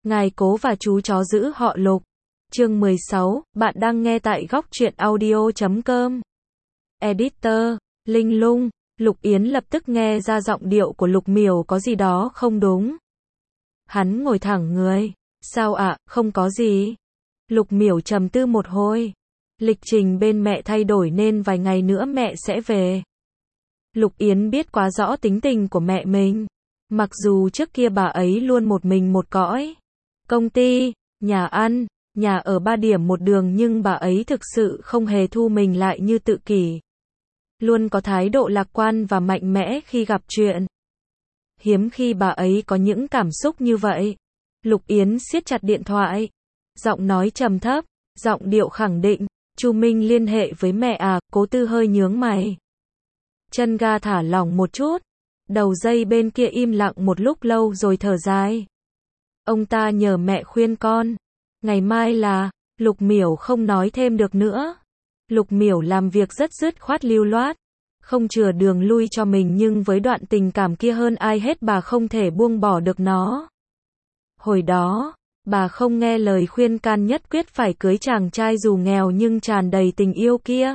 Ngài cố và chú chó giữ họ Lục. Chương 16, bạn đang nghe tại góc truyện audio.com. Editor, Linh Lung. Lục Yến lập tức nghe ra giọng điệu của Lục Miểu có gì đó không đúng. Hắn ngồi thẳng người. Sao ạ, không có gì. Lục Miểu trầm tư một hồi. Lịch trình bên mẹ thay đổi nên vài ngày nữa mẹ sẽ về. Lục Yến biết quá rõ tính tình của mẹ mình. Mặc dù trước kia bà ấy luôn một mình một cõi. Công ty, nhà ăn, nhà ở 3 điểm một đường, nhưng bà ấy thực sự không hề thu mình lại như tự kỷ. Luôn có thái độ lạc quan và mạnh mẽ khi gặp chuyện. Hiếm khi bà ấy có những cảm xúc như vậy. Lục Yến siết chặt điện thoại. Giọng nói trầm thấp, giọng điệu khẳng định. Chu Minh liên hệ với mẹ à? Cố Tư hơi nhướng mày. Chân ga thả lỏng một chút. Đầu dây bên kia im lặng một lúc lâu rồi thở dài. Ông ta nhờ mẹ khuyên con. Ngày mai là, Lục Miểu không nói thêm được nữa. Lục Miểu làm việc rất dứt khoát lưu loát. Không chừa đường lui cho mình, nhưng với đoạn tình cảm kia hơn ai hết bà không thể buông bỏ được nó. Hồi đó, bà không nghe lời khuyên can nhất quyết phải cưới chàng trai dù nghèo nhưng tràn đầy tình yêu kia.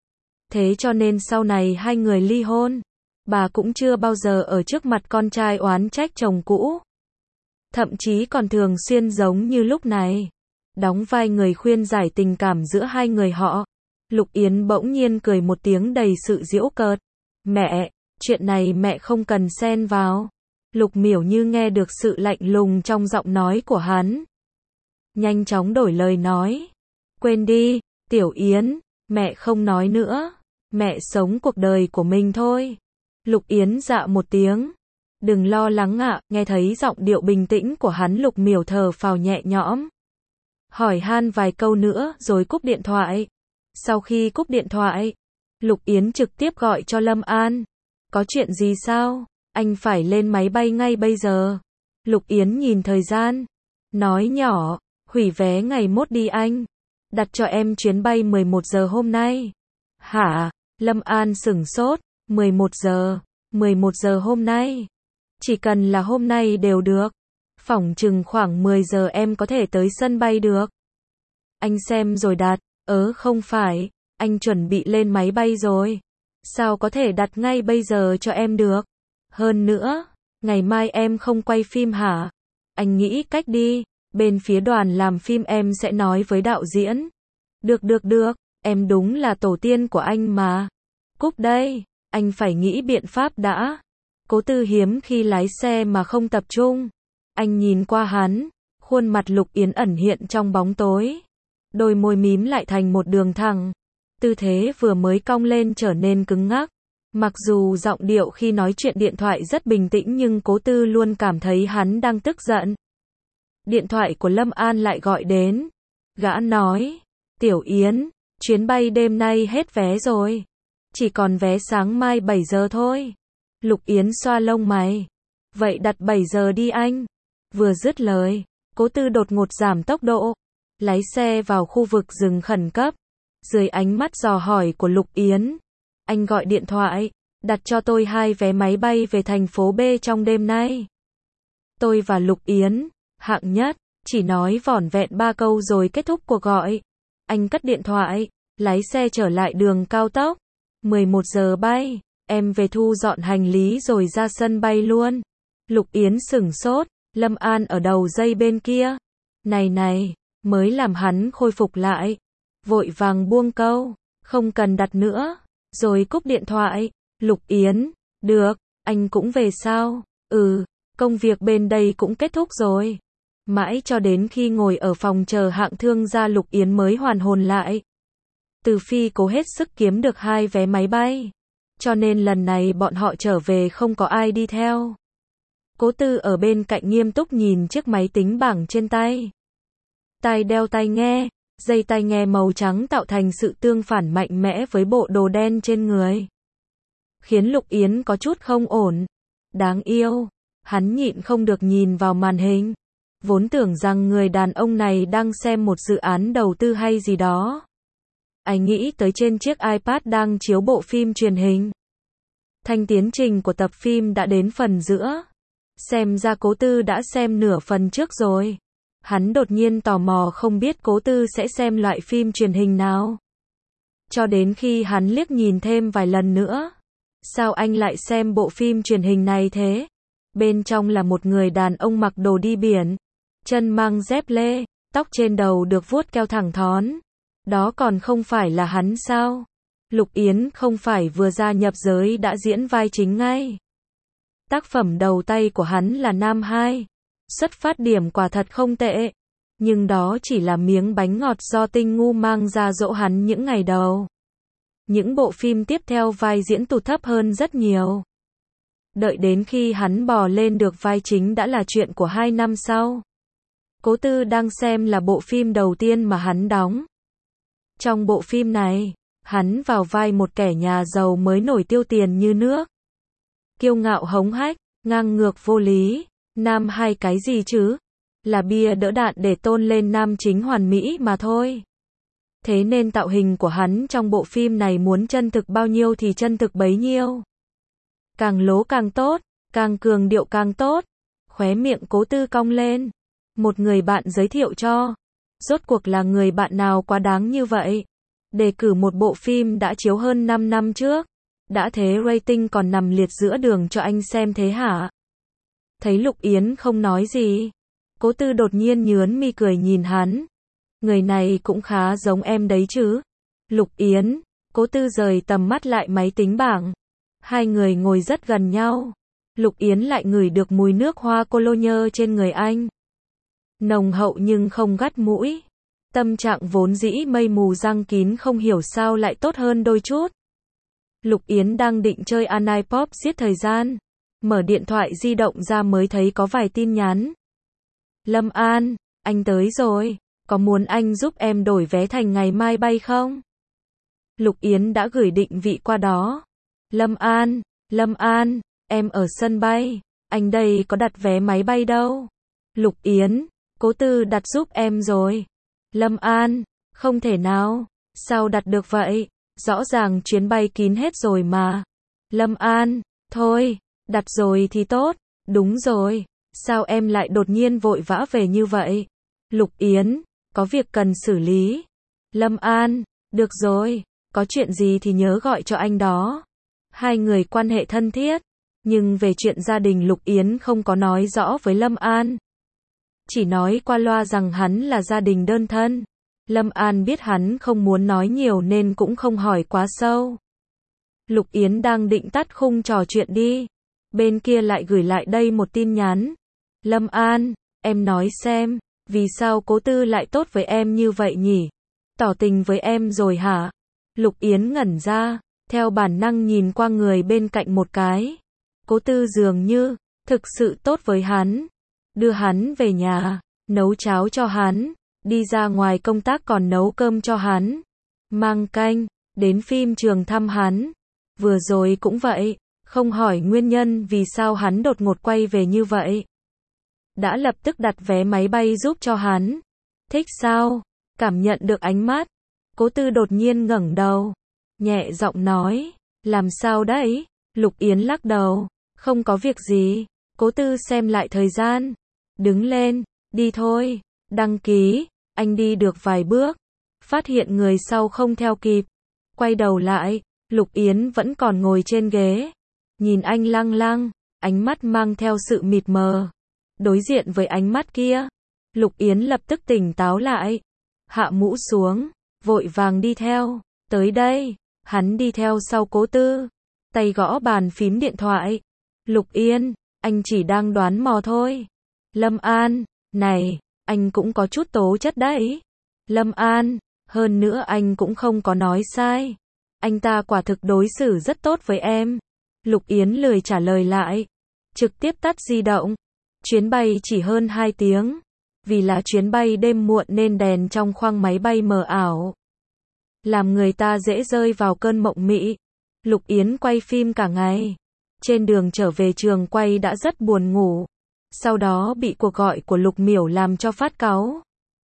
Thế cho nên sau này hai người ly hôn. Bà cũng chưa bao giờ ở trước mặt con trai oán trách chồng cũ. Thậm chí còn thường xuyên giống như lúc này. Đóng vai người khuyên giải tình cảm giữa hai người họ. Lục Yến bỗng nhiên cười một tiếng đầy sự giễu cợt. Mẹ, chuyện này mẹ không cần xen vào. Lục Miểu như nghe được sự lạnh lùng trong giọng nói của hắn. Nhanh chóng đổi lời nói. Quên đi, Tiểu Yến, mẹ không nói nữa. Mẹ sống cuộc đời của mình thôi. Lục Yến dạ một tiếng. Đừng lo lắng ạ, nghe thấy giọng điệu bình tĩnh của hắn, Lục Miểu thở phào nhẹ nhõm. Hỏi han vài câu nữa rồi cúp điện thoại. Sau khi cúp điện thoại, Lục Yến trực tiếp gọi cho Lâm An. Có chuyện gì sao? Anh phải lên máy bay ngay bây giờ. Lục Yến nhìn thời gian. Nói nhỏ, hủy vé ngày mốt đi anh. Đặt cho em chuyến bay 11 giờ hôm nay. Hả? Lâm An sửng sốt. 11 giờ. 11 giờ hôm nay. Chỉ cần là hôm nay đều được. Phỏng chừng khoảng 10 giờ em có thể tới sân bay được. Anh xem rồi đặt. Không phải. Anh chuẩn bị lên máy bay rồi. Sao có thể đặt ngay bây giờ cho em được? Hơn nữa, ngày mai em không quay phim hả? Anh nghĩ cách đi. Bên phía đoàn làm phim em sẽ nói với đạo diễn. Được. Em đúng là tổ tiên của anh mà. Cúp đây. Anh phải nghĩ biện pháp đã. Cố Tư hiếm khi lái xe mà không tập trung. Anh nhìn qua hắn. Khuôn mặt Lục Yến ẩn hiện trong bóng tối. Đôi môi mím lại thành một đường thẳng. Tư thế vừa mới cong lên trở nên cứng ngắc. Mặc dù giọng điệu khi nói chuyện điện thoại rất bình tĩnh nhưng Cố Tư luôn cảm thấy hắn đang tức giận. Điện thoại của Lâm An lại gọi đến. Gã nói. Tiểu Yến, chuyến bay đêm nay hết vé rồi. Chỉ còn vé sáng mai 7 giờ thôi. Lục Yến xoa lông mày. Vậy đặt 7 giờ đi anh. Vừa dứt lời, Cố Tư đột ngột giảm tốc độ. Lái xe vào khu vực dừng khẩn cấp. Dưới ánh mắt dò hỏi của Lục Yến. Anh gọi điện thoại. Đặt cho tôi 2 vé máy bay về thành phố B trong đêm nay. Tôi và Lục Yến, hạng nhất, chỉ nói vỏn vẹn 3 câu rồi kết thúc cuộc gọi. Anh cất điện thoại, lái xe trở lại đường cao tốc. 11 giờ bay, em về thu dọn hành lý rồi ra sân bay luôn. Lục Yến sửng sốt, Lâm An ở đầu dây bên kia. Này, mới làm hắn khôi phục lại. Vội vàng buông câu, không cần đặt nữa, rồi cúp điện thoại. Lục Yến, được, anh cũng về sao? Công việc bên đây cũng kết thúc rồi. Mãi cho đến khi ngồi ở phòng chờ hạng thương gia, Lục Yến mới hoàn hồn lại. Từ Phi cố hết sức kiếm được 2 vé máy bay. Cho nên lần này bọn họ trở về không có ai đi theo. Cố Tư ở bên cạnh nghiêm túc nhìn chiếc máy tính bảng trên tay. Tai đeo tai nghe, dây tai nghe màu trắng tạo thành sự tương phản mạnh mẽ với bộ đồ đen trên người. Khiến Lục Yến có chút không ổn. Đáng yêu. Hắn nhịn không được nhìn vào màn hình. Vốn tưởng rằng người đàn ông này đang xem một dự án đầu tư hay gì đó. Anh nghĩ tới trên chiếc iPad đang chiếu bộ phim truyền hình. Thanh tiến trình của tập phim đã đến phần giữa. Xem ra Cố Tư đã xem nửa phần trước rồi. Hắn đột nhiên tò mò không biết Cố Tư sẽ xem loại phim truyền hình nào. Cho đến khi hắn liếc nhìn thêm vài lần nữa. Sao anh lại xem bộ phim truyền hình này thế? Bên trong là một người đàn ông mặc đồ đi biển, chân mang dép lê, tóc trên đầu được vuốt keo thẳng thón. Đó còn không phải là hắn sao? Lục Yến không phải vừa gia nhập giới đã diễn vai chính ngay. Tác phẩm đầu tay của hắn là Nam 2. Xuất phát điểm quả thật không tệ. Nhưng đó chỉ là miếng bánh ngọt do Tinh Ngu mang ra dỗ hắn những ngày đầu. Những bộ phim tiếp theo vai diễn tụt thấp hơn rất nhiều. Đợi đến khi hắn bò lên được vai chính đã là chuyện của 2 năm sau. Cố Tư đang xem là bộ phim đầu tiên mà hắn đóng. Trong bộ phim này, hắn vào vai một kẻ nhà giàu mới nổi tiêu tiền như nước. Kiêu ngạo hống hách, ngang ngược vô lý, Nam 2 cái gì chứ? Là bia đỡ đạn để tôn lên nam chính hoàn mỹ mà thôi. Thế nên tạo hình của hắn trong bộ phim này muốn chân thực bao nhiêu thì chân thực bấy nhiêu. Càng lố càng tốt, càng cường điệu càng tốt. Khóe miệng Cố Tư cong lên. Một người bạn giới thiệu cho. Rốt cuộc là người bạn nào quá đáng như vậy? Đề cử một bộ phim đã chiếu hơn 5 năm trước. Đã thế rating còn nằm liệt giữa đường cho anh xem thế hả? Thấy Lục Yến không nói gì. Cố Tư đột nhiên nhướng mi cười nhìn hắn. Người này cũng khá giống em đấy chứ. Lục Yến, Cố Tư rời tầm mắt lại máy tính bảng. Hai người ngồi rất gần nhau. Lục Yến lại ngửi được mùi nước hoa cologne trên người anh. Nồng hậu nhưng không gắt mũi. Tâm trạng vốn dĩ mây mù răng kín không hiểu sao lại tốt hơn đôi chút. Lục Yến đang định chơi Anipop giết thời gian. Mở điện thoại di động ra mới thấy có vài tin nhắn. Lâm An, anh tới rồi. Có muốn anh giúp em đổi vé thành ngày mai bay không? Lục Yến đã gửi định vị qua đó. Lâm An, em ở sân bay. Anh đây có đặt vé máy bay đâu. Lục Yến, Cố Tư đặt giúp em rồi. Lâm An, không thể nào. Sao đặt được vậy? Rõ ràng chuyến bay kín hết rồi mà. Lâm An, thôi, đặt rồi thì tốt. Đúng rồi. Sao em lại đột nhiên vội vã về như vậy? Lục Yến, có việc cần xử lý. Lâm An, được rồi, có chuyện gì thì nhớ gọi cho anh đó. Hai người quan hệ thân thiết, nhưng về chuyện gia đình Lục Yến không có nói rõ với Lâm An. Chỉ nói qua loa rằng hắn là gia đình đơn thân. Lâm An biết hắn không muốn nói nhiều nên cũng không hỏi quá sâu. Lục Yến đang định tắt khung trò chuyện đi. Bên kia lại gửi lại đây một tin nhắn. Lâm An, em nói xem, vì sao Cố Tư lại tốt với em như vậy nhỉ? Tỏ tình với em rồi hả? Lục Yến ngẩn ra, theo bản năng nhìn qua người bên cạnh một cái. Cố Tư dường như thực sự tốt với hắn. Đưa hắn về nhà, nấu cháo cho hắn, đi ra ngoài công tác còn nấu cơm cho hắn, mang canh, đến phim trường thăm hắn. Vừa rồi cũng vậy, không hỏi nguyên nhân vì sao hắn đột ngột quay về như vậy. Đã lập tức đặt vé máy bay giúp cho hắn. Thích sao? Cảm nhận được ánh mắt. Cố Tư đột nhiên ngẩng đầu, nhẹ giọng nói, làm sao đấy? Lục Yến lắc đầu, không có việc gì. Cố Tư xem lại thời gian, đứng lên, đi thôi. Đăng ký, anh đi được vài bước, phát hiện người sau không theo kịp. Quay đầu lại, Lục Yến vẫn còn ngồi trên ghế, nhìn anh lăng lăng, ánh mắt mang theo sự mịt mờ. Đối diện với ánh mắt kia, Lục Yến lập tức tỉnh táo lại, hạ mũ xuống, vội vàng đi theo. Tới đây, hắn đi theo sau Cố Tư, tay gõ bàn phím điện thoại. Lục Yên, anh chỉ đang đoán mò thôi. Lâm An, này, anh cũng có chút tố chất đấy. Lâm An, hơn nữa anh cũng không có nói sai. Anh ta quả thực đối xử rất tốt với em. Lục Yến lười trả lời lại, trực tiếp tắt di động. Chuyến bay chỉ hơn 2 tiếng. Vì là chuyến bay đêm muộn nên đèn trong khoang máy bay mờ ảo, làm người ta dễ rơi vào cơn mộng mị. Lục Yến quay phim cả ngày. Trên đường trở về trường quay đã rất buồn ngủ. Sau đó bị cuộc gọi của Lục Miểu làm cho phát cáu.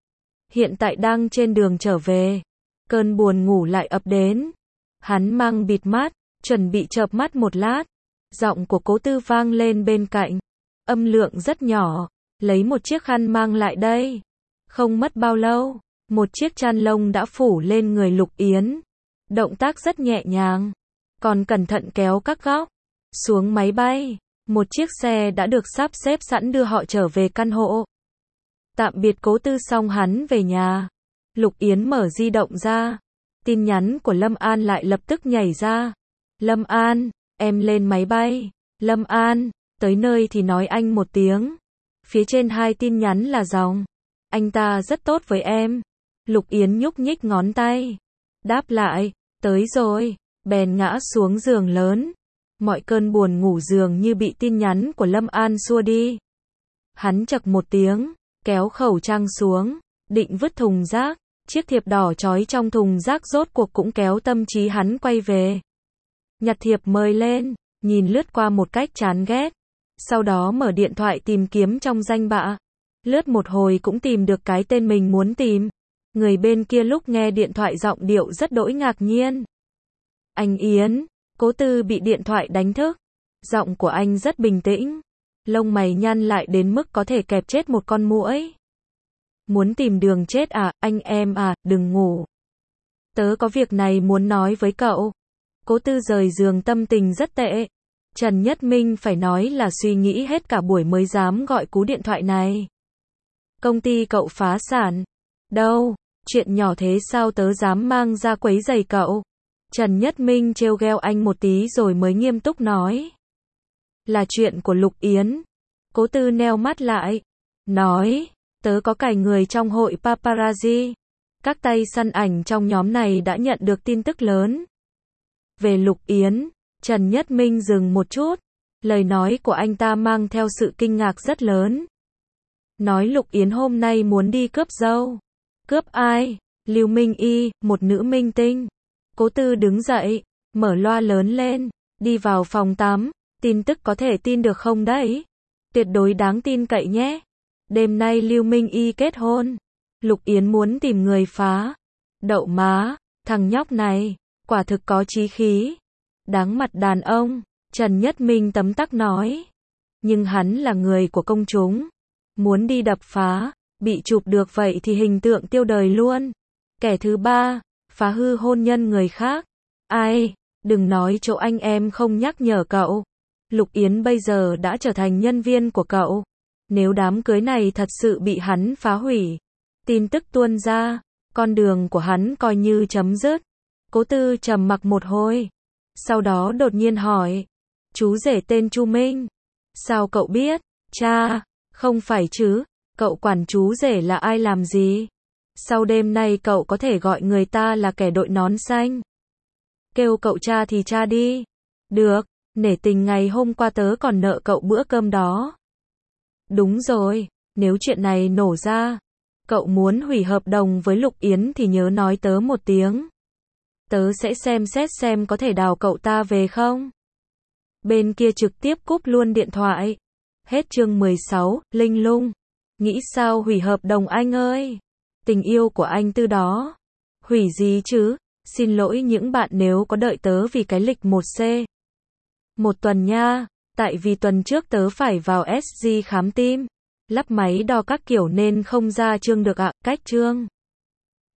Hiện tại đang trên đường trở về. Cơn buồn ngủ lại ập đến. Hắn mang bịt mắt, chuẩn bị chợp mắt một lát. Giọng của Cố Tư vang lên bên cạnh. Âm lượng rất nhỏ. Lấy một chiếc khăn mang lại đây. Không mất bao lâu, một chiếc chăn lông đã phủ lên người Lục Yến. Động tác rất nhẹ nhàng, còn cẩn thận kéo các góc. Xuống máy bay, một chiếc xe đã được sắp xếp sẵn đưa họ trở về căn hộ. Tạm biệt Cố Tư xong hắn về nhà. Lục Yến mở di động ra. Tin nhắn của Lâm An lại lập tức nhảy ra. Lâm An, em lên máy bay. Lâm An, tới nơi thì nói anh một tiếng. Phía trên 2 tin nhắn là dòng. Anh ta rất tốt với em. Lục Yến nhúc nhích ngón tay. Đáp lại, tới rồi, bèn ngã xuống giường lớn. Mọi cơn buồn ngủ dường như bị tin nhắn của Lâm An xua đi. Hắn chậc một tiếng, kéo khẩu trang xuống, định vứt thùng rác. Chiếc thiệp đỏ trói trong thùng rác rốt cuộc cũng kéo tâm trí hắn quay về. Nhặt thiệp mời lên, nhìn lướt qua một cách chán ghét. Sau đó mở điện thoại tìm kiếm trong danh bạ. Lướt một hồi cũng tìm được cái tên mình muốn tìm. Người bên kia lúc nghe điện thoại giọng điệu rất đỗi ngạc nhiên. Anh Yến, Cố Tư bị điện thoại đánh thức. Giọng của anh rất bình tĩnh. Lông mày nhăn lại đến mức có thể kẹp chết một con muỗi. Muốn tìm đường chết à, anh em à, đừng ngủ. Tớ có việc này muốn nói với cậu. Cố Tư rời giường tâm tình rất tệ. Trần Nhất Minh phải nói là suy nghĩ hết cả buổi mới dám gọi cú điện thoại này. Công ty cậu phá sản. Đâu, chuyện nhỏ thế sao tớ dám mang ra quấy rầy cậu. Trần Nhất Minh trêu ghẹo anh một tí rồi mới nghiêm túc nói. Là chuyện của Lục Yến. Cố Tư nheo mắt lại. Nói, tớ có cài người trong hội paparazzi. Các tay săn ảnh trong nhóm này đã nhận được tin tức lớn. Về Lục Yến, Trần Nhất Minh dừng một chút. Lời nói của anh ta mang theo sự kinh ngạc rất lớn. Nói Lục Yến hôm nay muốn đi cướp dâu. Cướp ai? Lưu Minh Y, một nữ minh tinh. Cố Tư đứng dậy, mở loa lớn lên, đi vào phòng tắm. Tin tức có thể tin được không đấy? Tuyệt đối đáng tin cậy nhé. Đêm nay Lưu Minh Y kết hôn. Lục Yến muốn tìm người phá. Đậu má, thằng nhóc này, quả thực có chí khí. Đáng mặt đàn ông, Trần Nhất Minh tấm tắc nói. Nhưng hắn là người của công chúng. Muốn đi đập phá, bị chụp được vậy thì hình tượng tiêu đời luôn. Kẻ thứ ba, phá hư hôn nhân người khác. Ai, đừng nói chỗ anh em không nhắc nhở cậu. Lục Yến bây giờ đã trở thành nhân viên của cậu. Nếu đám cưới này thật sự bị hắn phá hủy, tin tức tuôn ra, con đường của hắn coi như chấm dứt. Cố Tư trầm mặc một hồi, sau đó đột nhiên hỏi, chú rể tên Chu Minh. Sao cậu biết? Cha, không phải chứ, cậu quản chú rể là ai làm gì? Sau đêm nay cậu có thể gọi người ta là kẻ đội nón xanh. Kêu cậu cha thì cha đi. Được, nể tình ngày hôm qua tớ còn nợ cậu bữa cơm đó. Đúng rồi, nếu chuyện này nổ ra, cậu muốn hủy hợp đồng với Lục Yến thì nhớ nói tớ một tiếng. Tớ sẽ xem xét xem có thể đào cậu ta về không. Bên kia trực tiếp cúp luôn điện thoại. Hết chương 16, Linh Lung. Nghĩ sao hủy hợp đồng anh ơi? Tình yêu của anh Tư đó. Hủy gì chứ? Xin lỗi những bạn nếu có đợi tớ vì cái lịch 1C. Một tuần nha. Tại vì tuần trước tớ phải vào SG khám tim. Lắp máy đo các kiểu nên không ra chương được ạ. Cách chương.